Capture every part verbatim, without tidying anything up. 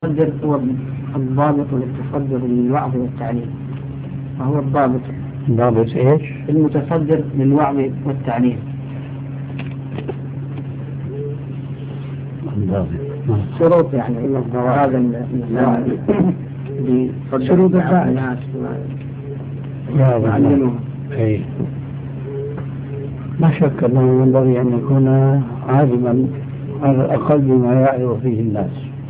المتصدر هو الضابط للتصدر للوعظ والتعليم، وهو الضابط. ضابط ايش؟ المتصدر للوعظ والتعليم. الضابط شروط يعني هذا شروط الناس يعلمهم. اي ما شك انه ينبغي ان يكون عالما على الاقل بما يعرف فيه الناس،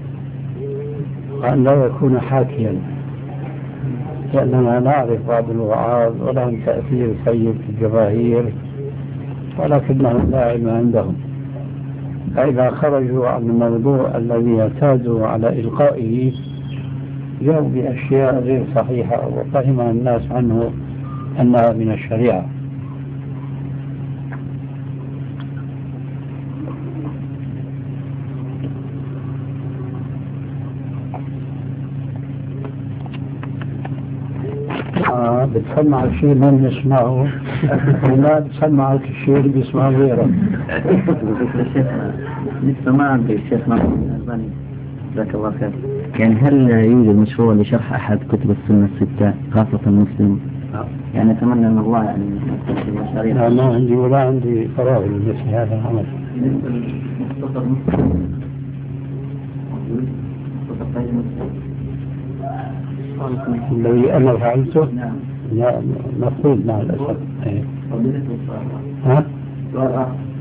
وأن لا يكون حاكيا، لأننا نعرف بعض الوعاظ ولهم تأثير سيء في الجماهير ولكنهم لا علم عندهم، فإذا خرجوا عن الموضوع الذي اعتادوا على إلقائه جاءوا بأشياء غير صحيحة وفهم الناس عنه أنها من الشريعة. آه بتسمع الشيء ما بنسمعه ولا بتسمعك الشيء اللي بيسمعه غيرك. لسه ما عندي الشيخ ناصر الألباني جزاك الله خير، يعني هل يوجد مشروع لشرح أحد كتب السنة الستة خاصة المسلم؟ يعني أتمنى من الله يعني يكتب مشاريع. لا ما عندي ولا عندي فراغ لمثل هذا العمل. الذي أنا فعلته؟ لا مفروض مع الأسف. ها؟